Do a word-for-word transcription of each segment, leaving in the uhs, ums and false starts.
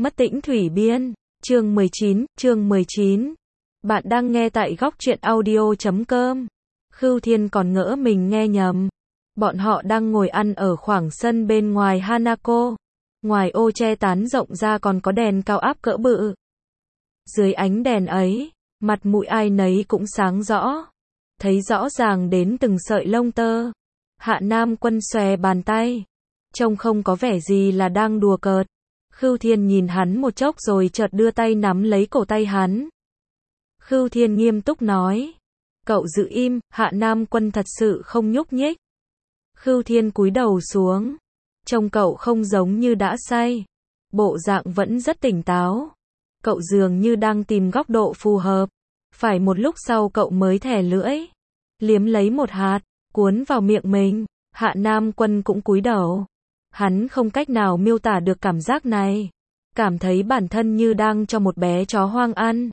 Mất tĩnh thủy biên, chương mười chín, chương mười chín. Bạn đang nghe tại góc truyện audio chấm com. Khưu Thiên còn ngỡ mình nghe nhầm. Bọn họ đang ngồi ăn ở khoảng sân bên ngoài Hanako. Ngoài ô che tán rộng ra còn có đèn cao áp cỡ bự. Dưới ánh đèn ấy, mặt mũi ai nấy cũng sáng rõ. Thấy rõ ràng đến từng sợi lông tơ. Hạ Nam Quân xòe bàn tay. Trông không có vẻ gì là đang đùa cợt. Khưu Thiên nhìn hắn một chốc rồi chợt đưa tay nắm lấy cổ tay hắn. Khưu Thiên nghiêm túc nói. Cậu giữ im, Hạ Nam Quân thật sự không nhúc nhích. Khưu Thiên cúi đầu xuống. Trông cậu không giống như đã say. Bộ dạng vẫn rất tỉnh táo. Cậu dường như đang tìm góc độ phù hợp. Phải một lúc sau cậu mới thè lưỡi. Liếm lấy một hạt, cuốn vào miệng mình. Hạ Nam Quân cũng cúi đầu. Hắn không cách nào miêu tả được cảm giác này. Cảm thấy bản thân như đang cho một bé chó hoang ăn.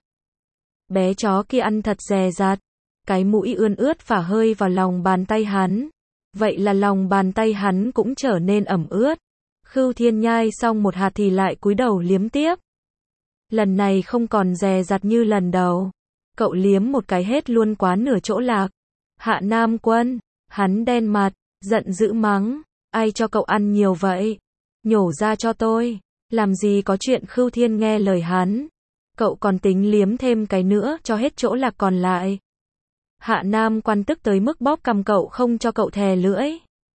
Bé chó kia ăn thật dè dặt. Cái mũi ươn ướt phả hơi vào lòng bàn tay hắn. Vậy là lòng bàn tay hắn cũng trở nên ẩm ướt. Khưu Thiên nhai xong một hạt thì lại cúi đầu liếm tiếp. Lần này không còn dè dặt như lần đầu. Cậu liếm một cái hết luôn quá nửa chỗ lạc. Hạ Nam Quân, hắn đen mặt, giận dữ mắng. Ai cho cậu ăn nhiều vậy? Nhổ ra cho tôi. Làm gì có chuyện. Khưu Thiên nghe lời hắn. Cậu còn tính liếm thêm cái nữa cho hết chỗ lạc còn lại. Hạ Nam Quân tức tới mức bóp cằm cậu không cho cậu thè lưỡi.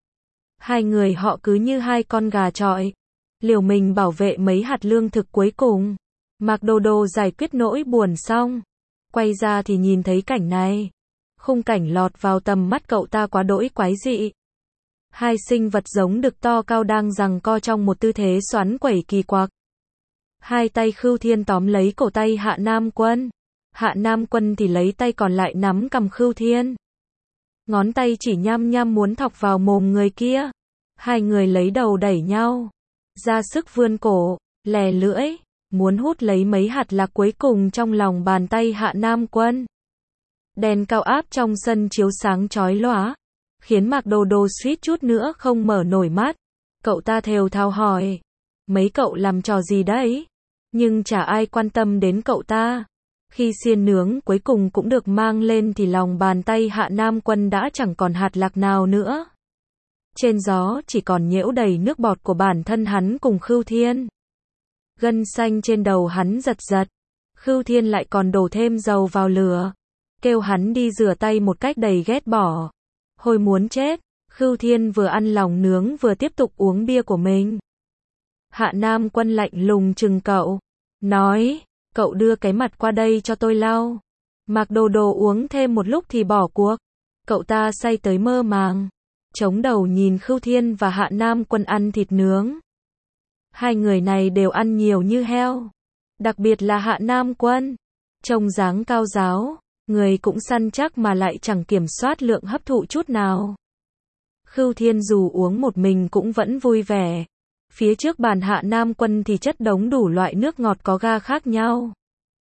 Hai người họ cứ như hai con gà trọi. Liều mình bảo vệ mấy hạt lương thực cuối cùng. Mạc Đồ Đồ giải quyết nỗi buồn xong. Quay ra thì nhìn thấy cảnh này. Khung cảnh lọt vào tầm mắt cậu ta quá đỗi quái dị. Hai sinh vật giống đực to cao đang giằng co trong một tư thế xoắn quẩy kỳ quặc. Hai tay Khưu Thiên tóm lấy cổ tay Hạ Nam Quân. Hạ Nam Quân thì lấy tay còn lại nắm cằm Khưu Thiên. Ngón tay chỉ nhăm nhăm muốn thọc vào mồm người kia. Hai người lấy đầu đẩy nhau. Ra sức vươn cổ, lè lưỡi, muốn hút lấy mấy hạt lạc cuối cùng trong lòng bàn tay Hạ Nam Quân. Đèn cao áp trong sân chiếu sáng chói lóa. Khiến Mạc Đồ Đồ suýt chút nữa không mở nổi mắt. Cậu ta thều thào hỏi. Mấy cậu làm trò gì đấy? Nhưng chả ai quan tâm đến cậu ta. Khi xiên nướng cuối cùng cũng được mang lên thì lòng bàn tay Hạ Nam Quân đã chẳng còn hạt lạc nào nữa. Trên gió chỉ còn nhễu đầy nước bọt của bản thân hắn cùng Khưu Thiên. Gân xanh trên đầu hắn giật giật. Khưu Thiên lại còn đổ thêm dầu vào lửa. Kêu hắn đi rửa tay một cách đầy ghét bỏ. Hồi muốn chết, Khưu Thiên vừa ăn lòng nướng vừa tiếp tục uống bia của mình. Hạ Nam Quân lạnh lùng chừng cậu. Nói, cậu đưa cái mặt qua đây cho tôi lau. Mạc Đồ Đồ uống thêm một lúc thì bỏ cuộc. Cậu ta say tới mơ màng. Chống đầu nhìn Khưu Thiên và Hạ Nam Quân ăn thịt nướng. Hai người này đều ăn nhiều như heo. Đặc biệt là Hạ Nam Quân. Trông dáng cao ráo. Người cũng săn chắc mà lại chẳng kiểm soát lượng hấp thụ chút nào. Khưu Thiên dù uống một mình cũng vẫn vui vẻ. Phía trước bàn Hạ Nam Quân thì chất đống đủ loại nước ngọt có ga khác nhau.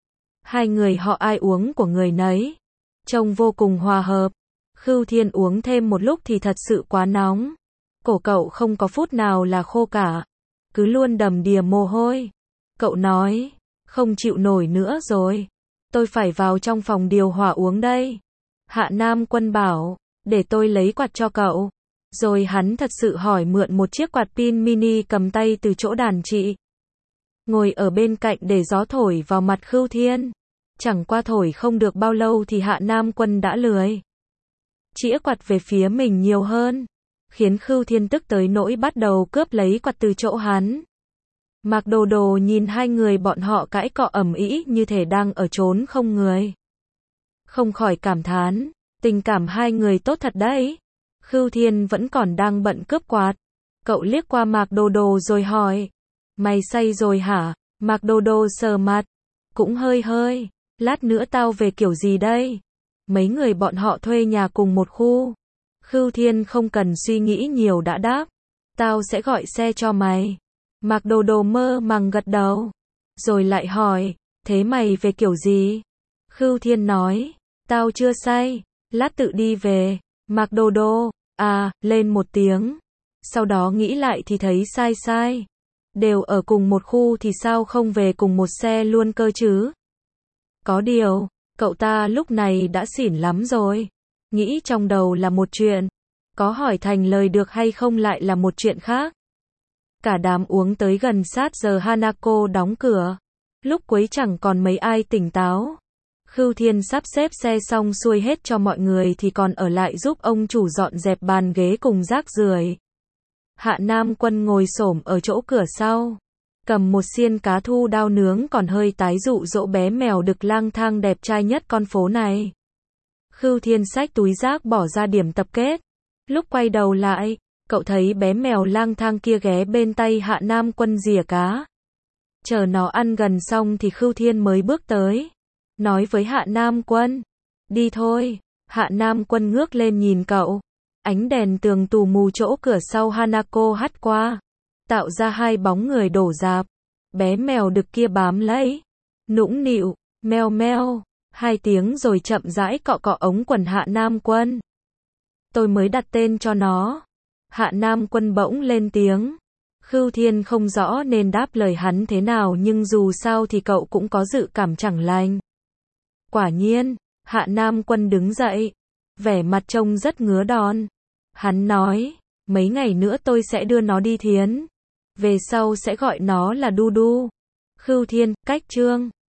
Hai người họ ai uống của người nấy. Trông vô cùng hòa hợp. Khưu Thiên uống thêm một lúc thì thật sự quá nóng. Cổ cậu không có phút nào là khô cả. Cứ luôn đầm đìa mồ hôi. Cậu nói, không chịu nổi nữa rồi. Tôi phải vào trong phòng điều hòa uống đây. Hạ Nam Quân bảo, để tôi lấy quạt cho cậu. Rồi hắn thật sự hỏi mượn một chiếc quạt pin mini cầm tay từ chỗ đàn chị. Ngồi ở bên cạnh để gió thổi vào mặt Khưu Thiên. Chẳng qua thổi không được bao lâu thì Hạ Nam Quân đã lười. Chĩa quạt về phía mình nhiều hơn. Khiến Khưu Thiên tức tới nỗi bắt đầu cướp lấy quạt từ chỗ hắn. Mạc Đồ Đồ nhìn hai người bọn họ cãi cọ ầm ĩ như thể đang ở chốn không người. Không khỏi cảm thán, tình cảm hai người tốt thật đấy. Khưu Thiên vẫn còn đang bận cướp quạt. Cậu liếc qua Mạc Đồ Đồ rồi hỏi, mày say rồi hả? Mạc Đồ Đồ sờ mặt, cũng hơi hơi, lát nữa tao về kiểu gì đây? Mấy người bọn họ thuê nhà cùng một khu. Khưu Thiên không cần suy nghĩ nhiều đã đáp, tao sẽ gọi xe cho mày. Mạc Đồ Đồ mơ màng gật đầu. Rồi lại hỏi, thế mày về kiểu gì? Khưu Thiên nói, tao chưa say, lát tự đi về. Mạc Đồ Đồ, à, lên một tiếng. Sau đó nghĩ lại thì thấy sai sai. Đều ở cùng một khu thì sao không về cùng một xe luôn cơ chứ? Có điều, cậu ta lúc này đã xỉn lắm rồi. Nghĩ trong đầu là một chuyện, có hỏi thành lời được hay không lại là một chuyện khác. Cả đám uống tới gần sát giờ Hanako đóng cửa. Lúc cuối chẳng còn mấy ai tỉnh táo. Khưu Thiên sắp xếp xe xong xuôi hết cho mọi người thì còn ở lại giúp ông chủ dọn dẹp bàn ghế cùng rác rưởi. Hạ Nam Quân ngồi xổm ở chỗ cửa sau, cầm một xiên cá thu đao nướng còn hơi tái dụ dỗ bé mèo đực lang thang đẹp trai nhất con phố này. Khưu Thiên xách túi rác bỏ ra điểm tập kết. Lúc quay đầu lại, cậu thấy bé mèo lang thang kia ghé bên tay Hạ Nam Quân rỉa cá. Chờ nó ăn gần xong thì Khưu Thiên mới bước tới, nói với Hạ Nam Quân, đi thôi. Hạ Nam Quân ngước lên nhìn cậu. Ánh đèn tường tù mù chỗ cửa sau Hanako hắt qua, tạo ra hai bóng người đổ rạp. Bé mèo đực kia bám lấy, nũng nịu, meo meo, hai tiếng rồi chậm rãi cọ cọ ống quần Hạ Nam Quân. Tôi mới đặt tên cho nó. Hạ Nam Quân bỗng lên tiếng. Khưu Thiên không rõ nên đáp lời hắn thế nào nhưng dù sao thì cậu cũng có dự cảm chẳng lành. Quả nhiên, Hạ Nam Quân đứng dậy, vẻ mặt trông rất ngứa đòn. Hắn nói, mấy ngày nữa tôi sẽ đưa nó đi thiến. Về sau sẽ gọi nó là Du Du. Khưu Thiên, cách chương.